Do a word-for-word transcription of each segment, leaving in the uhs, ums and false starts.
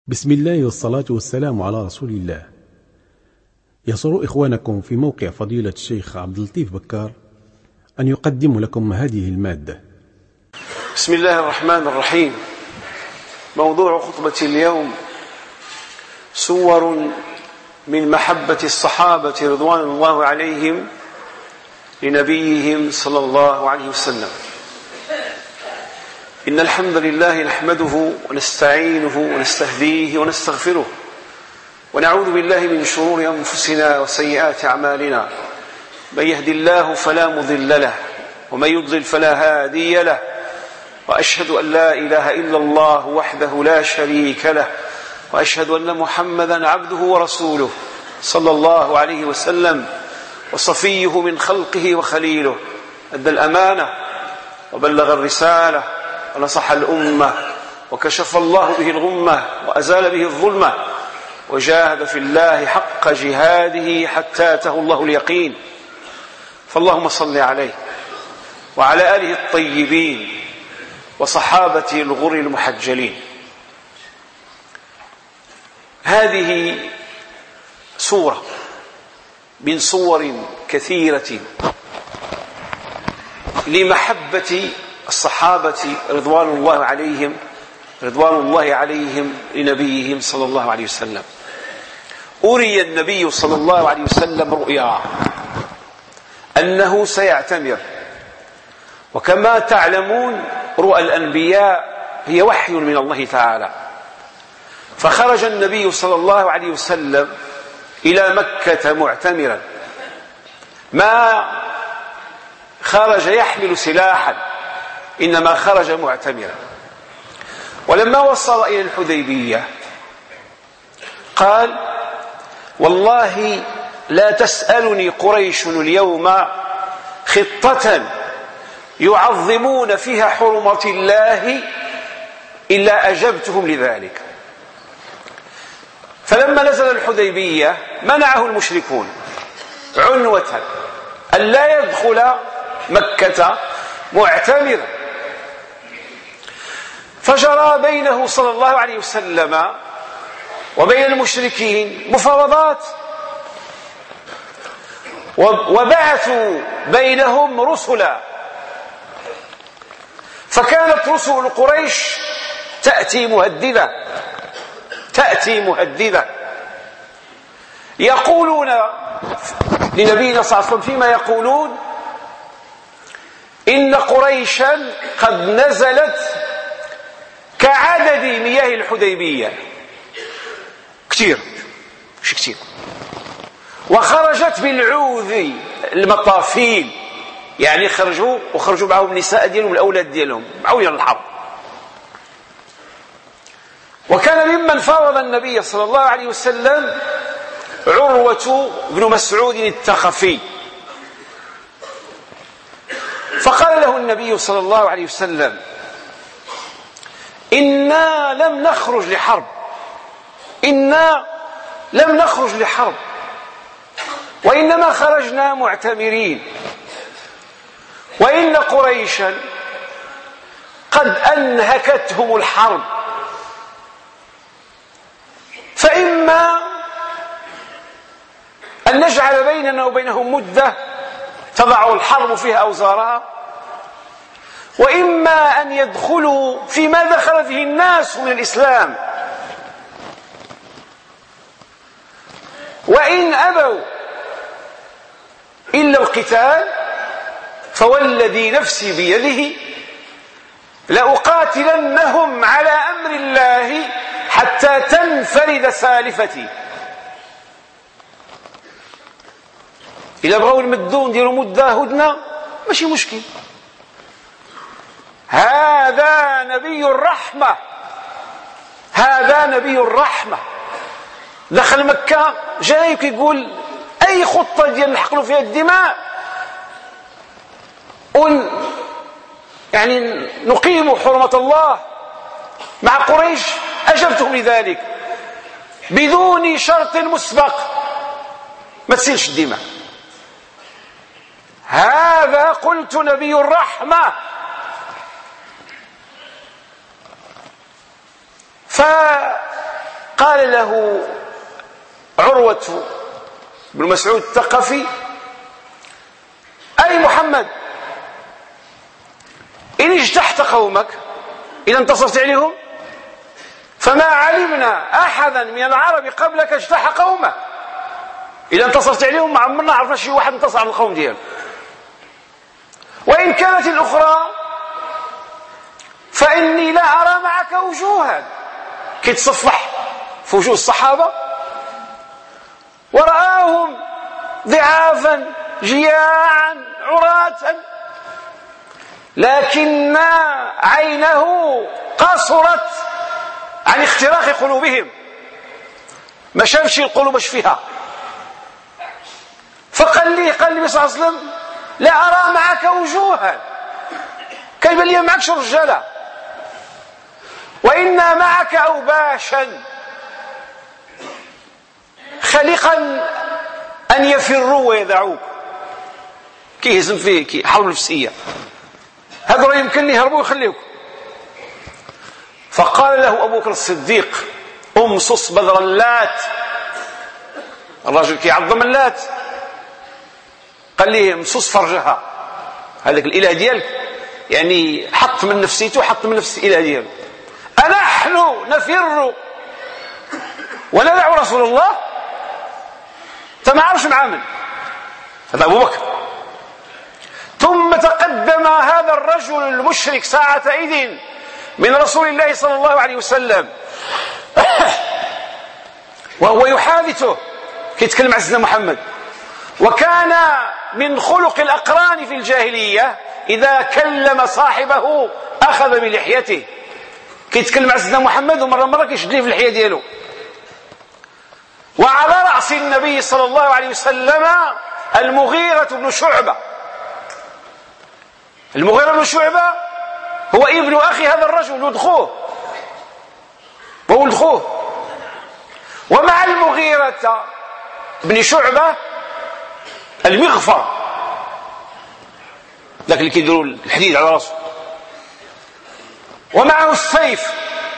بسم الله والصلاة والسلام على رسول الله. يسر إخوانكم في موقع فضيلة الشيخ عبد اللطيف بكار أن يقدم لكم هذه المادة. بسم الله الرحمن الرحيم. موضوع خطبة اليوم صور من محبة الصحابة رضوان الله عليهم لنبيهم صلى الله عليه وسلم. إن الحمد لله نحمده ونستعينه ونستهديه ونستغفره ونعوذ بالله من شرور أنفسنا وسيئات أعمالنا. من يهد الله فلا مضل له ومن يضلل فلا هادي له، وأشهد أن لا إله إلا الله وحده لا شريك له، وأشهد أن محمدا عبده ورسوله صلى الله عليه وسلم، وصفيه من خلقه وخليله، أدى الأمانة وبلغ الرسالة ونصح الأمة وكشف الله به الغمة وأزال به الظلمة، وجاهد في الله حق جهاده حتى أتاه الله اليقين. فاللهم صل عليه وعلى آله الطيبين وصحابته الغر المحجلين. هذه سورة من صور كثيرة لمحبة الصحابة رضوان الله عليهم رضوان الله عليهم لنبيهم صلى الله عليه وسلم. أري النبي صلى الله عليه وسلم رؤيا أنه سيعتمر، وكما تعلمون رؤى الأنبياء هي وحي من الله تعالى. فخرج النبي صلى الله عليه وسلم إلى مكة معتمرا، ما خرج يحمل سلاحا، إنما خرج معتمرا. ولما وصل إلى الحديبية قال: والله لا تسألني قريش اليوم خطة يعظمون فيها حرمة الله إلا أجبتهم لذلك. فلما نزل الحديبية منعه المشركون عنوة أن لا يدخل مكة معتمرا، فجرى بينه صلى الله عليه وسلم وبين المشركين مفاوضات، وبعثوا بينهم رسلا، فكانت رسل قريش تأتي مهددة تأتي مهددة يقولون لنبينا صلى الله عليه وسلم فيما يقولون: إن قريشا قد نزلت كعدد مياه الحديبية، كثير مش كثير، وخرجت بالعوذ المطافيل، يعني خرجوا وخرجوا معهم النساء ديالهم والأولاد ديالهم معويا الحرب. وكان ممن فاوض النبي صلى الله عليه وسلم عروة بن مسعود الثقفي، فقال له النبي صلى الله عليه وسلم: إنا لم نخرج لحرب إنا لم نخرج لحرب وإنما خرجنا معتمرين، وإن قريشا قد أنهكتهم الحرب، فإما أن نجعل بيننا وبينهم مدة تضع الحرب فيها أوزارها، وإما أن يدخلوا فيما دخل فيه الناس من الإسلام، وإن أبوا إلا القتال فوالذي نفسي بيده لأقاتلنهم على أمر الله حتى تنفرد سالفتي. إذا بغوا المدون ديروا مدة هدنة ماشي مشكل. هذا نبي الرحمة هذا نبي الرحمة دخل مكة جاي يقول أي خطة ديال نحقنوا فيها الدماء ون يعني نقيم حرمة الله مع قريش، أجبتهم لذلك بدون شرط مسبق، ما تسيلش الدماء. هذا قلت نبي الرحمة. قال له عروة بن مسعود الثقفي: أي محمد، إن اجتحت قومك، إذا انتصرت عليهم، فما علمنا أحدا من العرب قبلك اجتاح قومه. إذا انتصرت عليهم ما عمرنا عرفنا شي واحد انتصر على القوم دياله. وإن كانت الأخرى فإني لا أرى معك وجوها، كيتصفح في وجوه الصحابة ورآهم ضعافا جياعا عراة، لكن عينه قصرت عن اختراق قلوبهم، ما شافش القلوب اش فيها. فقال لي قال لي صلى الله عليه وسلم: لا أرى معك وجوها، كيبان لي معكش رجاله، وإن معك أوباشا خلقا أن يفروا ويدعوك. كيهزم فيه كي حرب نفسية، هذا يمكن يهربوا ويخليوك. فقال له أبو بكر الصديق: امصص بدر اللات. الرجل كيعظم اللات، قال لي: امصص فرجها، هذاك الإله ديالك، يعني حط من نفسيته، حط من نفس الإله ديالك. أنحن نفر وندع رسول الله؟ انت ما عارفش مع من هذا أبو بكر. ثم تقدم هذا الرجل المشرك ساعتئذ من رسول الله صلى الله عليه وسلم وهو يحادثه، كيتكلم عن سيدنا محمد. وكان من خلق الأقران في الجاهلية إذا كلم صاحبه أخذ بلحيته، كيتكلم عن سيدنا محمد ومرة مرة كيشد ليه في اللحية ديالو. وعلى رأس النبي صلى الله عليه وسلم المغيرة بن شعبة. المغيرة بن شعبة هو ابن أخي هذا الرجل، ولد خوه وولد خوه. ومع المغيرة بن شعبة المغفر، لكن اللي كيديروا الحديد على راسه، ومعه السيف.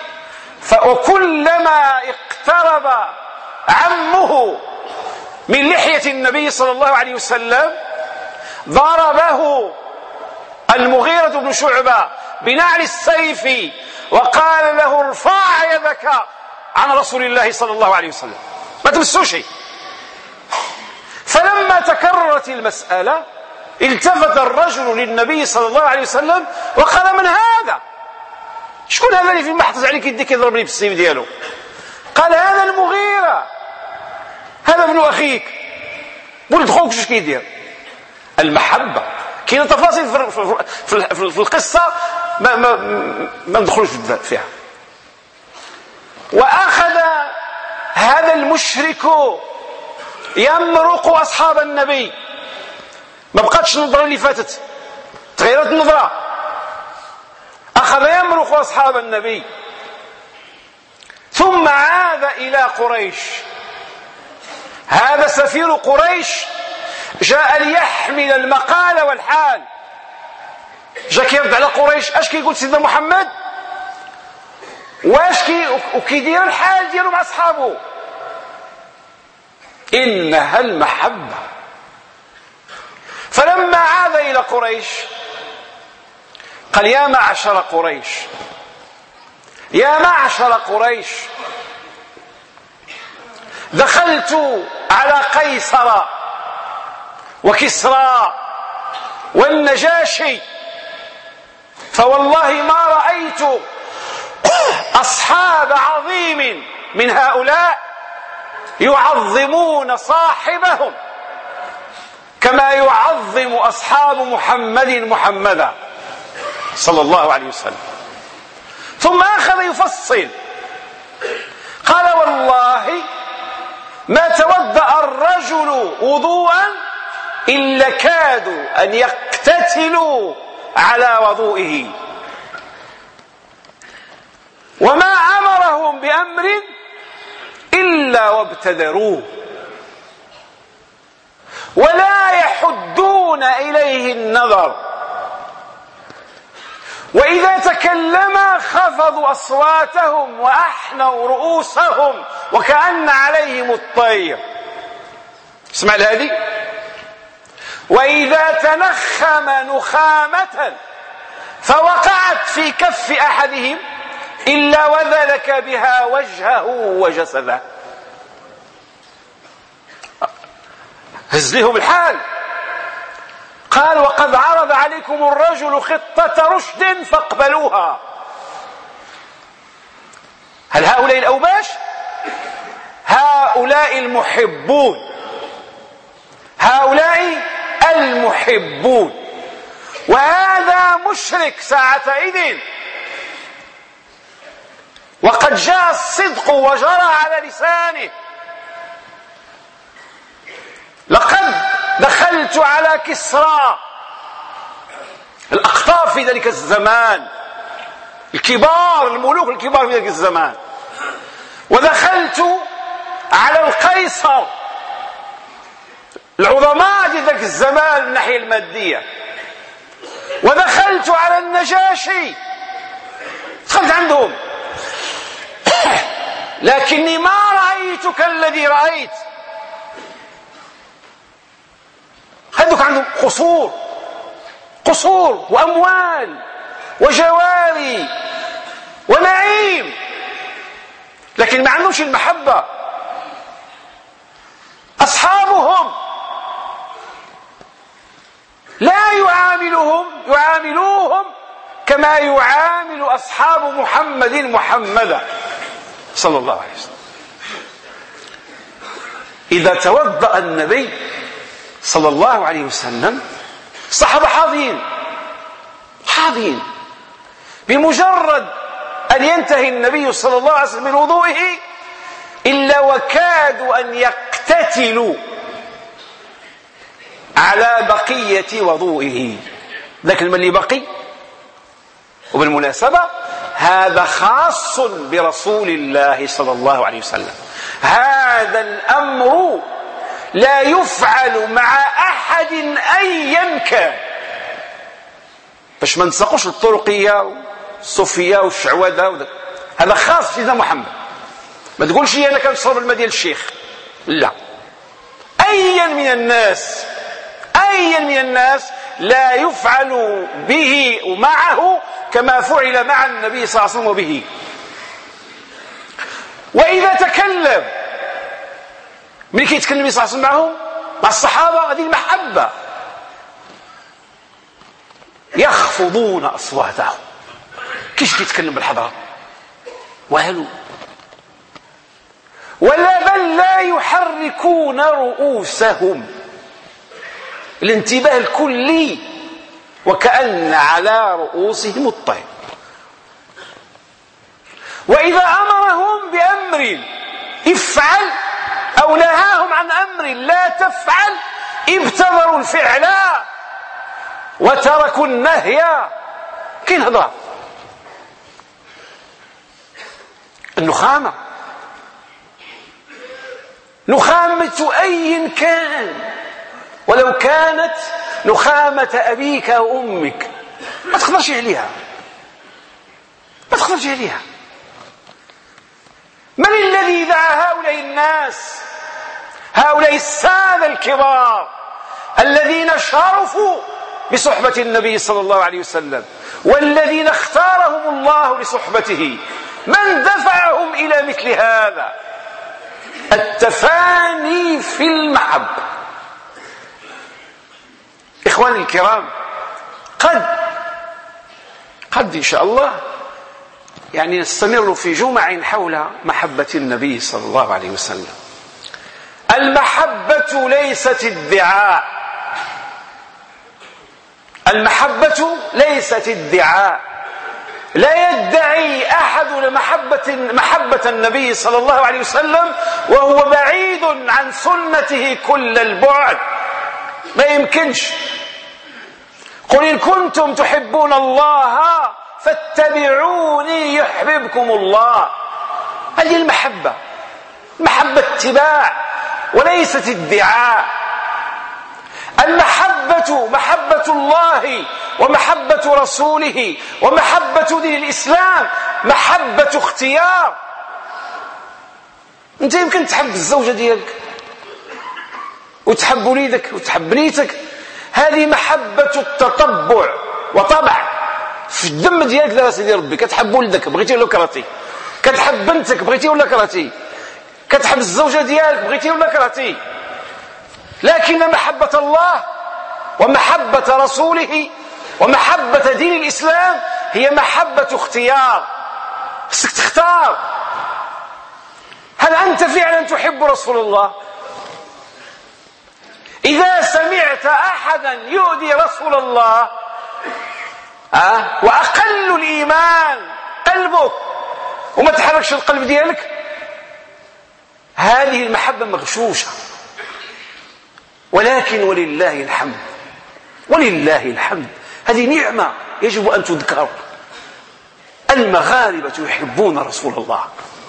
وكلما اقترب عمه من لحية النبي صلى الله عليه وسلم ضربه المغيرة بن شعبة بنعل السيف وقال له: ارفع يدك عن رسول الله صلى الله عليه وسلم، ما تمسوش. فلما تكررت المسألة التفت الرجل للنبي صلى الله عليه وسلم وقال: من هذا؟ شكون هذا اللي في محطز عليك يديك يضربني بالسيف ديالو؟ قال: هذا المغيرة، هذا ابن أخيك، ولد خوك. شو كيدير؟ المحبة. كاينه تفاصيل في القصة ما, ما, ما ندخلوش فيها. وأخذ هذا المشرك يمرق أصحاب النبي، ما بقاتش النظرة اللي فاتت، تغيرت النظرة. أخذ يمرق أصحاب النبي، ثم عاد إلى قريش. هذا سفير قريش جاء ليحمل المقال والحال، جاء كيرد على قريش. اش كيقول سيدنا محمد؟ واش كي وكيدير الحال ديالو مع اصحابه؟ انها المحبه. فلما عاد الى قريش قال: يا معشر قريش، يا معشر قريش، دخلت على قيصر وكسرى والنجاشي، فوالله ما رأيت أصحاب عظيم من هؤلاء يعظمون صاحبهم كما يعظم أصحاب محمد محمدا صلى الله عليه وسلم. ثم أخذ يفصل، قال: والله ما تودأ الرجل وضوءا إلا كادوا أن يقتتلوا على وضوئه، وما أمرهم بأمر إلا وابتدروه، ولا يحدون إليه النظر، وإذا تكلم خفضوا أصواتهم وأحنوا رؤوسهم وكأن عليهم الطير. اسمع هذه. وإذا تنخم نخامة فوقعت في كف أحدهم إلا وذلك بها وجهه وجسده. هز لهم الحال. قال وقد عرض عليكم الرجل خطة رشد فاقبلوها. هل هؤلاء الأوباش؟ هؤلاء المحبون، هؤلاء المحبون. وهذا مشرك ساعتئذ، وقد جاء الصدق وجرى على لسانه. لقد دخلت على كسرى الأقطاب في ذلك الزمان، الكبار الملوك الكبار في ذلك الزمان، ودخلت على القيصر العظماء في ذلك الزمان من الناحية المادية، ودخلت على النجاشي، دخلت عندهم لكني ما رأيت كالذي رأيت. هذوك عندهم قصور قصور وأموال وجواري ونعيم، لكن ما عندهمش المحبة. أصحابهم لا يعاملهم يعاملوهم كما يعامل أصحاب محمد محمدا صلى الله عليه وسلم. إذا توضأ النبي صلى الله عليه وسلم الصحابة حاضين حاضين بمجرد أن ينتهي النبي صلى الله عليه وسلم من وضوئه إلا وكادوا أن يقتتلوا على بقية وضوئه. ذاك الماء اللي بقي، وبالمناسبة هذا خاص برسول الله صلى الله عليه وسلم، هذا الأمر لا يفعل مع أحد أيا كان، باش ما نسقوش الطرقية والصوفية والشعوذة. هذا خاص سيدنا محمد. ما تقولش أنا كنصرف الماء ديال الشيخ، لا، أيا من الناس أيا من الناس لا يفعل به ومعه كما فعل مع النبي صلى الله عليه وسلم وبه. وإذا تكلم، من كي يتكلم النبي صلى الله عليه وسلم معهم مع الصحابة، هذه المحبة، يخفضون أصواتهم. كيش كيتكلم بالحضرة وهلو، ولا بل لا يحركون رؤوسهم، الانتباه الكلي، وكأن على رؤوسهم الطير. وإذا أمرهم بأمر افعل أو نهاهم عن أمر لا تفعل ابتدروا الفعل وتركوا النهي. كاين هضره النخامة، نخامة أي كان، ولو كانت نخامة أبيك أو أمك ما تقدرش عليها، ما تقدرش عليها. من الذي دعا هؤلاء الناس، هؤلاء السادة الكبار الذين شرفوا بصحبة النبي صلى الله عليه وسلم، والذين اختارهم الله لصحبته؟ من دفعهم إلى مثل هذا؟ التفاني في المحبة. إخواني الكرام، قد قد إن شاء الله يعني نستمر في جمع حول محبة النبي صلى الله عليه وسلم. المحبة ليست ادعاء، المحبة ليست ادعاء. لا يدعي أحد لمحبة محبة النبي صلى الله عليه وسلم وهو بعيد عن سنته كل البعد، ما يمكنش. قل إن كنتم تحبون الله فاتبعوني يحببكم الله. هذه المحبة، محبة اتباع وليست ادعاء. المحبة محبة الله ومحبة رسوله ومحبة دين الإسلام محبة اختيار. أنت يمكن تحب الزوجة ديالك وتحب وليدك وتحب بنيتك، هذه محبة التطبع وطبع في الدم ديالك. لا سيدي ربي، كتحب ولدك بغيتي ولا كرهتي، كتحب بنتك بغيتي ولا كرهتي، كتحب الزوجة ديالك بغيتي ولا كرهتي. لكن محبة الله ومحبة رسوله ومحبة دين الإسلام هي محبة اختيار. خصك تختار، هل أنت فعلا تحب رسول الله؟ إذا سمعت أحدا يؤذي رسول الله أه؟ وأقل الإيمان قلبك وما تحركش القلب ديالك، هذه المحبة مغشوشة. ولكن ولله الحمد، ولله الحمد، هذه نعمة يجب أن تذكر. المغاربة يحبون رسول الله،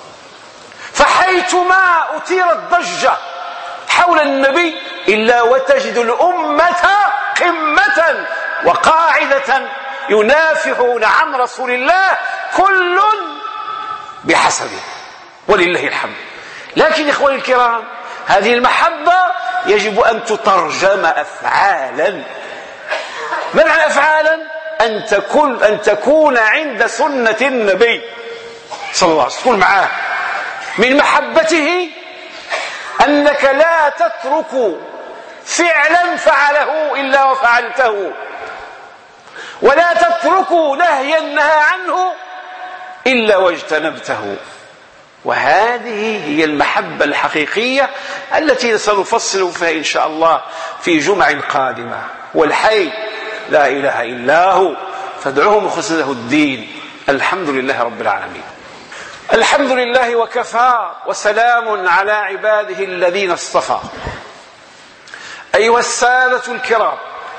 فحيثما أثيرت ضجة حول النبي إلا وتجد الأمة قمة وقاعدة ينافحون عن رسول الله، كل بحسبه، ولله الحمد. لكن إخواني الكرام، هذه المحبة يجب أن تترجم أفعالا. ما معنى أفعالا؟ أن تكون, أن تكون عند سنة النبي صلى الله عليه وسلم، تكون معاه. من محبته أنك لا تترك فعلا فعله إلا وفعلته، ولا تترك نهيا نهى عنه إلا واجتنبته. وهذه هي المحبة الحقيقية التي سنفصل فيها إن شاء الله في جمع قادمة. والحي لا إله إلا هو فادعوه مخلصا له الدين. الحمد لله رب العالمين. الحمد لله وكفى وسلام على عباده الذين اصطفى. أيها السادة الكرام،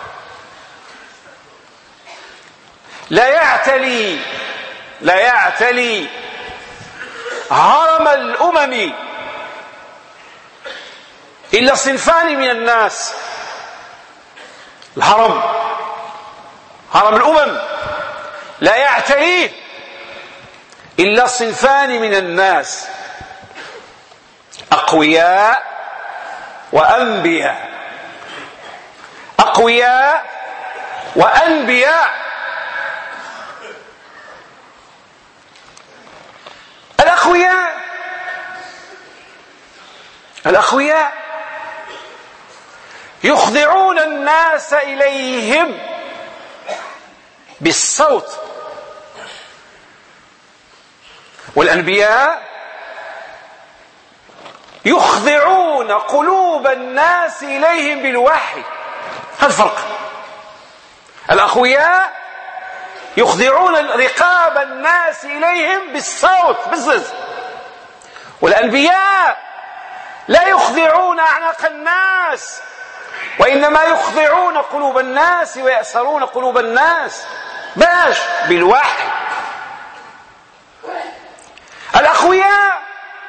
لا يعتلي لا يعتلي هرم الأمم إلا صنفان من الناس. الهرم، هرم الأمم، لا يعتليه إلا صنفان من الناس: أقوياء وأنبياء. أقوياء وأنبياء. الأقوياء الأقوياء يخضعون الناس إليهم بالصوت، والأنبياء يخضعون قلوب الناس إليهم بالوحي. هذا الفرق. الأقوياء يخضعون رقاب الناس إليهم بالصوت بالزز، والأنبياء لا يخضعون أعناق الناس، وإنما يخضعون قلوب الناس ويأسرون قلوب الناس باش بالوحي. الأقوياء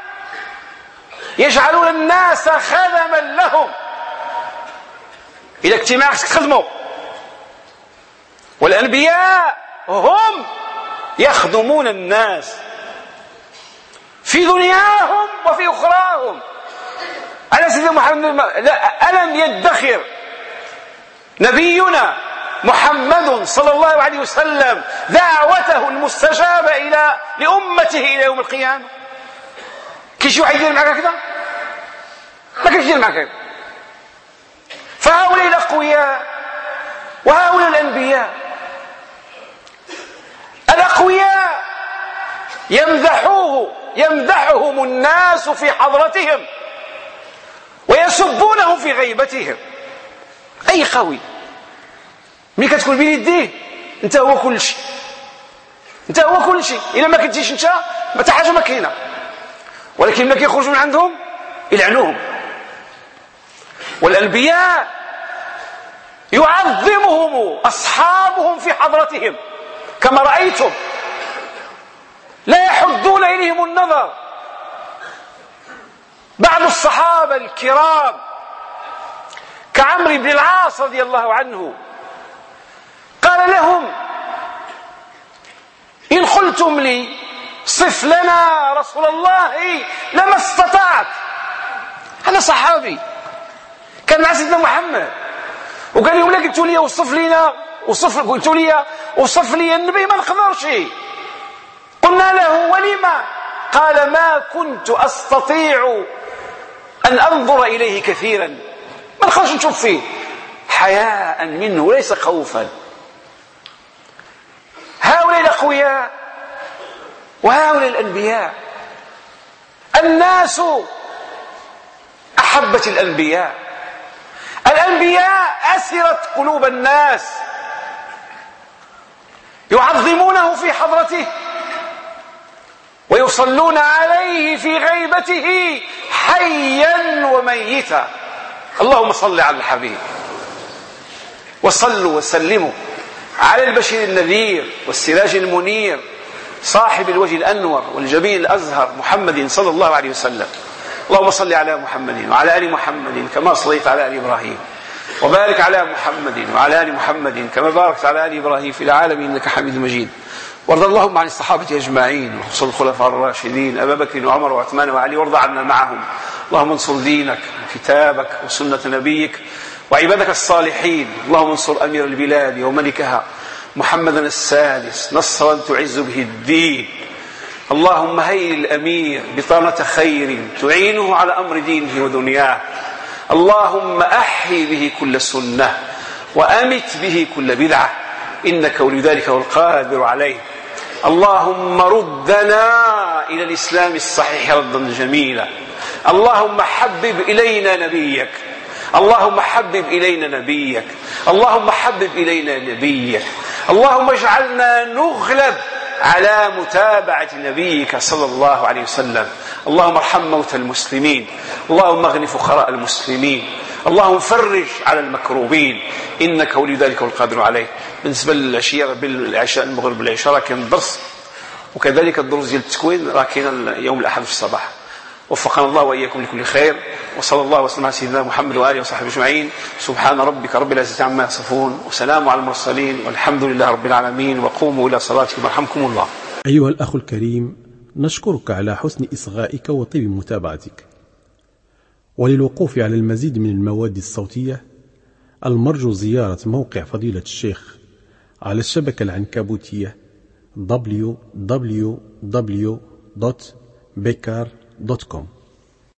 يجعلون الناس خدما لهم، إذا اجتماع تخدموا. والأنبياء هم يخدمون الناس في دنياهم وفي أخراهم. أنا سيدنا محمد ألم يدخر نبينا محمد صلى الله عليه وسلم دعوته المستجابة إلى لأمته إلى يوم القيامة؟ كيش واحد يدير معك كذا؟ ما كيش يدير معك كذا. فهؤلاء الأقوياء وهؤلاء الأنبياء. الأقوياء يمدحوه يمدحهم الناس في حضرتهم ويسبونهم في غيبتهم. أي قوي ملي كتكون بين يديه انت هو كل شيء، انت هو كل شيء. إلا ما كنتيش انت ما حتى حاجه ما كاينه. ولكن ملي كيخرجوا من عندهم يلعنوهم. والأنبياء يعظمهم أصحابهم في حضرتهم كما رأيتم، لا يحدون إليهم النظر. بعض الصحابة الكرام كعمرو بن العاص رضي الله عنه قال لهم إن قلتم لي صف لنا رسول الله لما استطعت. هذا صحابي كان مع سيدنا محمد وقال لهم لا قلتوا لي وصف لنا وصف قلتوا لي وصف لي النبي ما نقدرش. قلنا له ولما؟ قال ما كنت أستطيع أن أنظر إليه كثيرا، ما نقدرش نشوف فيه، حياء منه ليس خوفا. هؤلاء الأقوياء وهؤلاء الأنبياء. الناس أحبت الأنبياء، الأنبياء أسرت قلوب الناس، يعظمونه في حضرته ويصلون عليه في غيبته حيا وميتا. اللهم صل على الحبيب، وصلوا وسلموا على البشير النذير والسراج المنير صاحب الوجه الأنور والجبين الأزهر محمد صلى الله عليه وسلم. اللهم صل على محمد وعلى آل محمد كما صليت على آل إبراهيم، وبارك على محمد وعلى آل محمد كما باركت على آل إبراهيم في العالمين إنك حميد مجيد. وارض اللهم عن الصحابة أجمعين وخصوصا الخلفاء الراشدين أبا بكر وعمر وعثمان وعلي، وارض عنا معهم. اللهم انصر دينك وكتابك وسنة نبيك وعبادك الصالحين. اللهم انصر أمير البلاد وملكها محمدا السادس نصرا تعز به الدين. اللهم هيئ الأمير بطانة خير تعينه على أمر دينه ودنياه. اللهم أحي به كل سنة وأمت به كل بدعة إنك ولي ذلك والقادر عليه. اللهم ردنا إلى الإسلام الصحيح ردا جميلا. اللهم حبب إلينا نبيك، اللهم حبب إلينا نبيك، اللهم حبب إلينا نبيك. اللهم اجعلنا نغلب على متابعة نبيك صلى الله عليه وسلم. اللهم ارحم موتى المسلمين، اللهم اغن فقراء المسلمين، اللهم فرج على المكروبين إنك ولي ذلك والقادر عليه. بالنسبة للعشية بالعشاء المغرب بالعشاء راه كاين الدرس، وكذلك الدروس ديال التكوين راه كاين يوم الأحد في الصباح. وفقنا الله وإياكم لكل خير، وصلى الله وسلم على سيدنا محمد وآله وصحبه أجمعين. سبحان ربك رب العزة عما يصفون وسلام على المرسلين والحمد لله رب العالمين. وقوموا إلى صلاتكم يرحمكم الله. أيها الأخ الكريم، نشكرك على حسن إصغائك وطيب متابعتك. وللوقوف على المزيد من المواد الصوتية المرجو زيارة موقع فضيلة الشيخ على الشبكة العنكبوتية دبليو دبليو دبليو دوت بيكار دوت كوم.